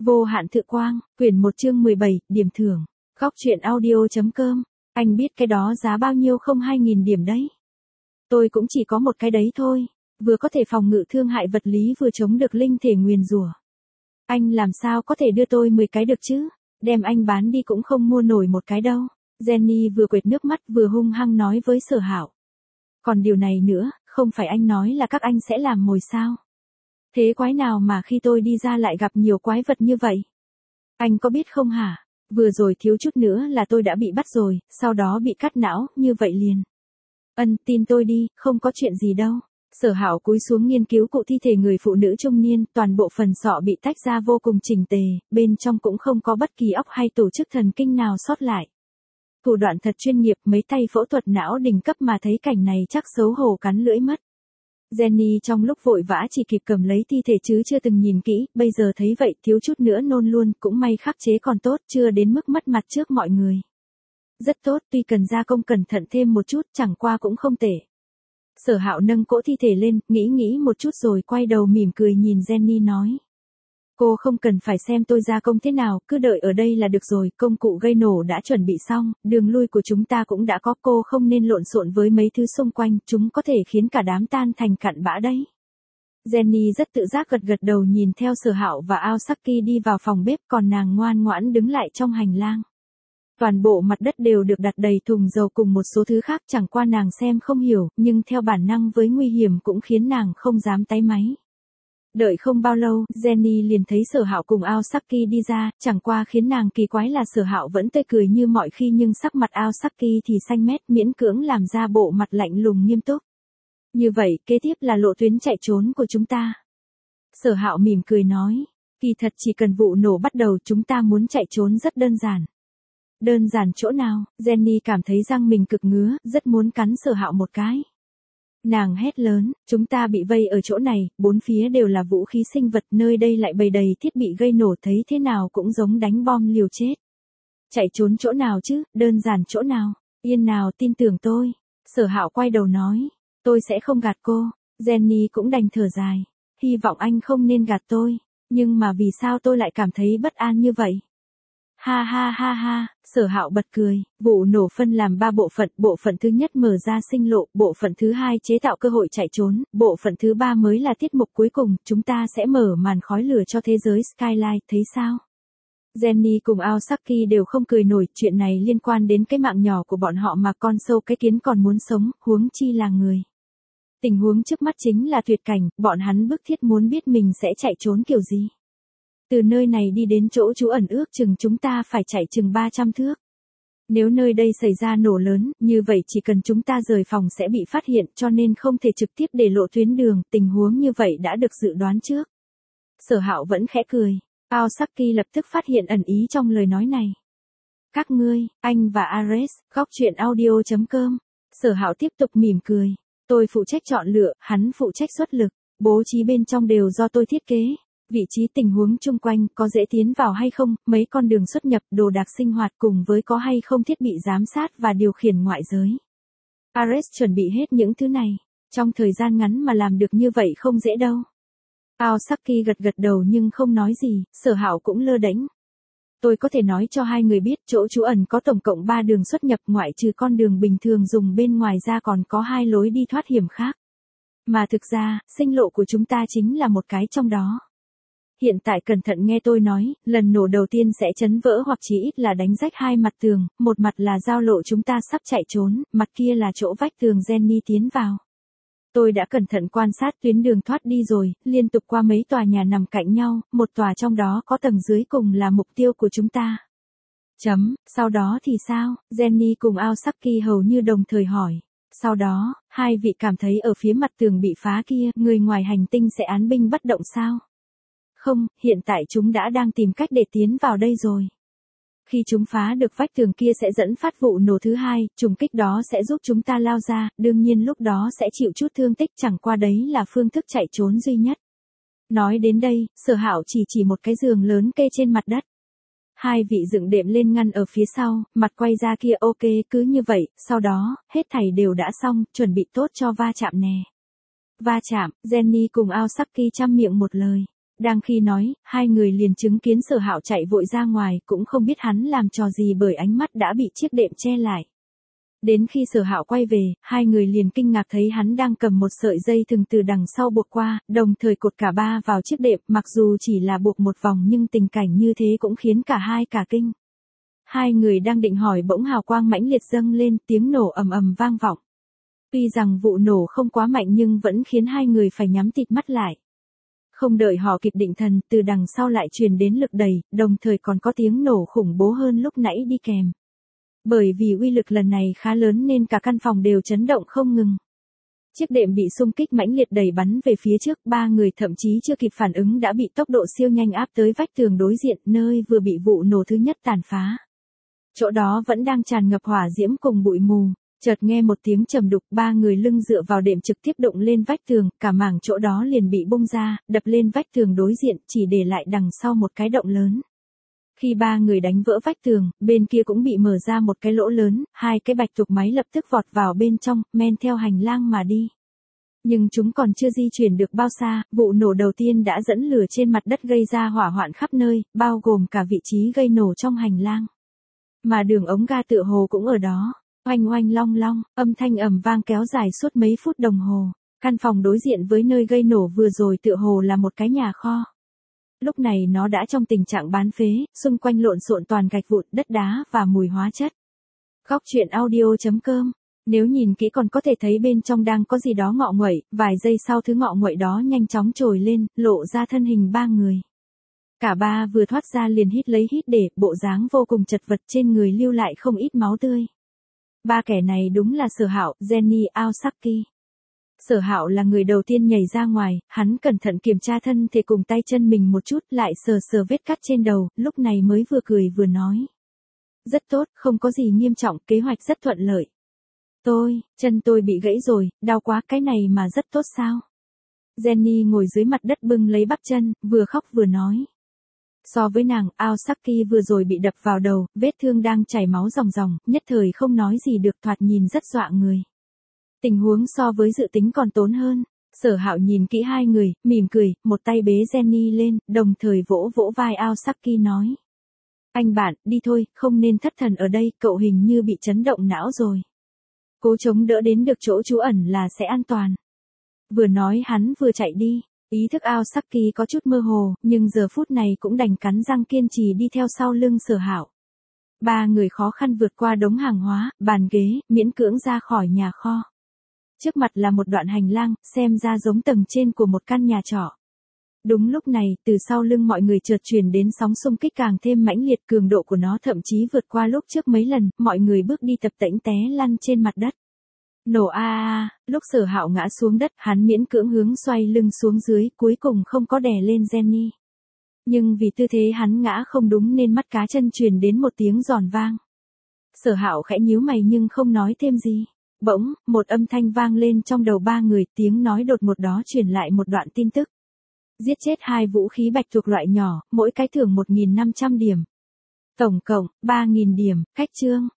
Vô hạn thự quang, quyển 1 chương 17, điểm thưởng. Góc truyện audio.com. Anh biết cái đó giá bao nhiêu không? 2.000 điểm đấy. Tôi cũng chỉ có một cái đấy thôi. Vừa có thể phòng ngự thương hại vật lý vừa chống được linh thể nguyền rủa. Anh làm sao có thể đưa tôi 10 cái được chứ? Đem anh bán đi cũng không mua nổi một cái đâu. Jenny vừa quệt nước mắt vừa hung hăng nói với Sở Hạo. Còn điều này nữa, không phải anh nói là các anh sẽ làm mồi sao? Thế quái nào mà khi tôi đi ra lại gặp nhiều quái vật như vậy? Anh có biết không hả? Vừa rồi thiếu chút nữa là tôi đã bị bắt rồi, sau đó bị cắt não, như vậy liền. Tin tôi đi, không có chuyện gì đâu. Sở Hạo cúi xuống nghiên cứu cụ thi thể người phụ nữ trung niên, toàn bộ phần sọ bị tách ra vô cùng chỉnh tề, bên trong cũng không có bất kỳ óc hay tổ chức thần kinh nào sót lại. Thủ đoạn thật chuyên nghiệp, mấy tay phẫu thuật não đỉnh cấp mà thấy cảnh này chắc xấu hổ cắn lưỡi mất. Jenny trong lúc vội vã chỉ kịp cầm lấy thi thể chứ chưa từng nhìn kỹ, bây giờ thấy vậy thiếu chút nữa nôn luôn, cũng may khắc chế còn tốt, chưa đến mức mất mặt trước mọi người. Rất tốt, tuy cần gia công cẩn thận thêm một chút, chẳng qua cũng không tệ. Sở Hạo nâng cỗ thi thể lên, nghĩ một chút rồi quay đầu mỉm cười nhìn Jenny nói. Cô không cần phải xem tôi gia công thế nào, cứ đợi ở đây là được rồi, công cụ gây nổ đã chuẩn bị xong, đường lui của chúng ta cũng đã có, cô không nên lộn xộn với mấy thứ xung quanh, chúng có thể khiến cả đám tan thành cặn bã đấy. Jenny rất tự giác gật đầu nhìn theo Sở Hạo và Aosaki đi vào phòng bếp, còn nàng ngoan ngoãn đứng lại trong hành lang. Toàn bộ mặt đất đều được đặt đầy thùng dầu cùng một số thứ khác, chẳng qua nàng xem không hiểu, nhưng theo bản năng với nguy hiểm cũng khiến nàng không dám táy máy. Đợi không bao lâu, Jenny liền thấy Sở Hạo cùng Aosaki đi ra, chẳng qua khiến nàng kỳ quái là Sở Hạo vẫn tươi cười như mọi khi nhưng sắc mặt Aosaki thì xanh mét, miễn cưỡng làm ra bộ mặt lạnh lùng nghiêm túc. Như vậy, kế tiếp là lộ tuyến chạy trốn của chúng ta. Sở Hạo mỉm cười nói, kỳ thật chỉ cần vụ nổ bắt đầu chúng ta muốn chạy trốn rất đơn giản. Đơn giản chỗ nào? Jenny cảm thấy răng mình cực ngứa, rất muốn cắn Sở Hạo một cái. Nàng hét lớn, chúng ta bị vây ở chỗ này, bốn phía đều là vũ khí sinh vật, nơi đây lại bày đầy thiết bị gây nổ, thấy thế nào cũng giống đánh bom liều chết. Chạy trốn chỗ nào chứ, đơn giản chỗ nào, yên nào tin tưởng tôi. Sở Hạo quay đầu nói, tôi sẽ không gạt cô. Jenny cũng đành thở dài, hy vọng anh không nên gạt tôi, nhưng mà vì sao tôi lại cảm thấy bất an như vậy? Ha ha ha ha, Sở Hạo bật cười, vụ nổ phân làm 3 bộ phận thứ nhất mở ra sinh lộ, bộ phận thứ hai chế tạo cơ hội chạy trốn, bộ phận thứ 3 mới là tiết mục cuối cùng, chúng ta sẽ mở màn khói lửa cho thế giới Skyline, thấy sao? Jenny cùng Aosaki đều không cười nổi, chuyện này liên quan đến cái mạng nhỏ của bọn họ mà con sâu cái kiến còn muốn sống, huống chi là người. Tình huống trước mắt chính là tuyệt cảnh, bọn hắn bức thiết muốn biết mình sẽ chạy trốn kiểu gì. Từ nơi này đi đến chỗ trú ẩn ước chừng chúng ta phải chạy chừng 300 thước. Nếu nơi đây xảy ra nổ lớn, như vậy chỉ cần chúng ta rời phòng sẽ bị phát hiện, cho nên không thể trực tiếp để lộ tuyến đường, tình huống như vậy đã được dự đoán trước. Sở Hạo vẫn khẽ cười, Aosaki lập tức phát hiện ẩn ý trong lời nói này. Các ngươi, anh và Ares, góc truyện audio.com. Sở Hạo tiếp tục mỉm cười, tôi phụ trách chọn lựa, hắn phụ trách xuất lực, bố trí bên trong đều do tôi thiết kế. Vị trí tình huống chung quanh, có dễ tiến vào hay không, mấy con đường xuất nhập, đồ đạc sinh hoạt cùng với có hay không thiết bị giám sát và điều khiển ngoại giới. Ares chuẩn bị hết những thứ này. Trong thời gian ngắn mà làm được như vậy không dễ đâu. Aosaki gật đầu nhưng không nói gì, Sở Hạo cũng lơ đễnh. Tôi có thể nói cho hai người biết chỗ trú ẩn có tổng cộng 3 đường xuất nhập, ngoại trừ con đường bình thường dùng bên ngoài ra còn có 2 lối đi thoát hiểm khác. Mà thực ra, sinh lộ của chúng ta chính là một cái trong đó. Hiện tại cẩn thận nghe tôi nói, lần nổ đầu tiên sẽ chấn vỡ hoặc chỉ ít là đánh rách 2 mặt tường, một mặt là giao lộ chúng ta sắp chạy trốn, mặt kia là chỗ vách tường Jenny tiến vào. Tôi đã cẩn thận quan sát tuyến đường thoát đi rồi, liên tục qua mấy tòa nhà nằm cạnh nhau, một tòa trong đó có tầng dưới cùng là mục tiêu của chúng ta. Sau đó thì sao? Jenny cùng Aosaki hầu như đồng thời hỏi. Sau đó, hai vị cảm thấy ở phía mặt tường bị phá kia, người ngoài hành tinh sẽ án binh bất động sao? Không, hiện tại chúng đã đang tìm cách để tiến vào đây rồi. Khi chúng phá được vách tường kia sẽ dẫn phát vụ nổ thứ hai, trùng kích đó sẽ giúp chúng ta lao ra, đương nhiên lúc đó sẽ chịu chút thương tích, chẳng qua đấy là phương thức chạy trốn duy nhất. Nói đến đây, Sở Hạo chỉ một cái giường lớn kê trên mặt đất. Hai vị dựng đệm lên ngăn ở phía sau, mặt quay ra kia, ok, cứ như vậy, sau đó, hết thảy đều đã xong, chuẩn bị tốt cho va chạm nè. Va chạm, Jenny cùng Aosaki chăm miệng một lời. Đang khi nói, hai người liền chứng kiến Sở Hạo chạy vội ra ngoài, cũng không biết hắn làm trò gì bởi ánh mắt đã bị chiếc đệm che lại. Đến khi Sở Hạo quay về, hai người liền kinh ngạc thấy hắn đang cầm một sợi dây thừng từ đằng sau buộc qua, đồng thời cột cả ba vào chiếc đệm, mặc dù chỉ là buộc một vòng nhưng tình cảnh như thế cũng khiến cả hai cả kinh. Hai người đang định hỏi bỗng hào quang mãnh liệt dâng lên, tiếng nổ ầm ầm vang vọng. Tuy rằng vụ nổ không quá mạnh nhưng vẫn khiến hai người phải nhắm tịt mắt lại. Không đợi họ kịp định thần, từ đằng sau lại truyền đến lực đẩy, đồng thời còn có tiếng nổ khủng bố hơn lúc nãy đi kèm. Bởi vì uy lực lần này khá lớn nên cả căn phòng đều chấn động không ngừng. Chiếc đệm bị xung kích mãnh liệt đẩy bắn về phía trước, ba người thậm chí chưa kịp phản ứng đã bị tốc độ siêu nhanh áp tới vách tường đối diện, nơi vừa bị vụ nổ thứ nhất tàn phá. Chỗ đó vẫn đang tràn ngập hỏa diễm cùng bụi mù. Chợt nghe một tiếng trầm đục, ba người lưng dựa vào đệm trực tiếp đụng lên vách tường, cả mảng chỗ đó liền bị bung ra, đập lên vách tường đối diện, chỉ để lại đằng sau một cái động lớn. Khi ba người đánh vỡ vách tường, bên kia cũng bị mở ra một cái lỗ lớn, hai cái bạch tuộc máy lập tức vọt vào bên trong, men theo hành lang mà đi. Nhưng chúng còn chưa di chuyển được bao xa, vụ nổ đầu tiên đã dẫn lửa trên mặt đất gây ra hỏa hoạn khắp nơi, bao gồm cả vị trí gây nổ trong hành lang. Mà đường ống ga tựa hồ cũng ở đó. Oanh oanh long long, âm thanh ầm vang kéo dài suốt mấy phút đồng hồ. Căn phòng đối diện với nơi gây nổ vừa rồi tựa hồ là một cái nhà kho. Lúc này nó đã trong tình trạng bán phế, xung quanh lộn xộn toàn gạch vụn, đất đá và mùi hóa chất. Góc truyện audio.com. Nếu nhìn kỹ còn có thể thấy bên trong đang có gì đó ngọ nguậy, vài giây sau thứ ngọ nguậy đó nhanh chóng trồi lên, lộ ra thân hình ba người. Cả ba vừa thoát ra liền hít lấy hít để, bộ dáng vô cùng chật vật, trên người lưu lại không ít máu tươi. Ba kẻ này đúng là Sở Hạo, Jenny, Aosaki. Sở Hạo là người đầu tiên nhảy ra ngoài, hắn cẩn thận kiểm tra thân thể cùng tay chân mình một chút, lại sờ sờ vết cắt trên đầu, lúc này mới vừa cười vừa nói. Rất tốt, không có gì nghiêm trọng, kế hoạch rất thuận lợi. Chân tôi bị gãy rồi, đau quá, cái này mà rất tốt sao? Jenny ngồi dưới mặt đất bưng lấy bắp chân, vừa khóc vừa nói. So với nàng, Aosaki vừa rồi bị đập vào đầu, vết thương đang chảy máu ròng ròng, nhất thời không nói gì được, thoạt nhìn rất dọa người. Tình huống so với dự tính còn tốn hơn. Sở Hạo nhìn kỹ hai người, mỉm cười, một tay bế Jenny lên, đồng thời vỗ vỗ vai Aosaki nói. Anh bạn, đi thôi, không nên thất thần ở đây, cậu hình như bị chấn động não rồi. Cố chống đỡ đến được chỗ trú ẩn là sẽ an toàn. Vừa nói hắn vừa chạy đi. Ý thức Aosaki có chút mơ hồ, nhưng giờ phút này cũng đành cắn răng kiên trì đi theo sau lưng Sở Hạo. Ba người khó khăn vượt qua đống hàng hóa, bàn ghế, miễn cưỡng ra khỏi nhà kho. Trước mặt là một đoạn hành lang, xem ra giống tầng trên của một căn nhà trọ. Đúng lúc này, từ sau lưng mọi người chợt truyền đến sóng xung kích càng thêm mãnh liệt, cường độ của nó thậm chí vượt qua lúc trước mấy lần, mọi người bước đi tập tễnh té lăn trên mặt đất. Nổ lúc Sở Hạo ngã xuống đất, hắn miễn cưỡng hướng xoay lưng xuống dưới, cuối cùng không có đè lên Jenny. Nhưng vì tư thế hắn ngã không đúng nên mắt cá chân truyền đến một tiếng giòn vang. Sở Hạo khẽ nhíu mày nhưng không nói thêm gì. Bỗng, một âm thanh vang lên trong đầu ba người, tiếng nói đột ngột đó truyền lại một đoạn tin tức. Giết chết 2 vũ khí bạch tuộc loại nhỏ, mỗi cái thưởng 1.500 điểm. Tổng cộng, 3.000 điểm, khách chương.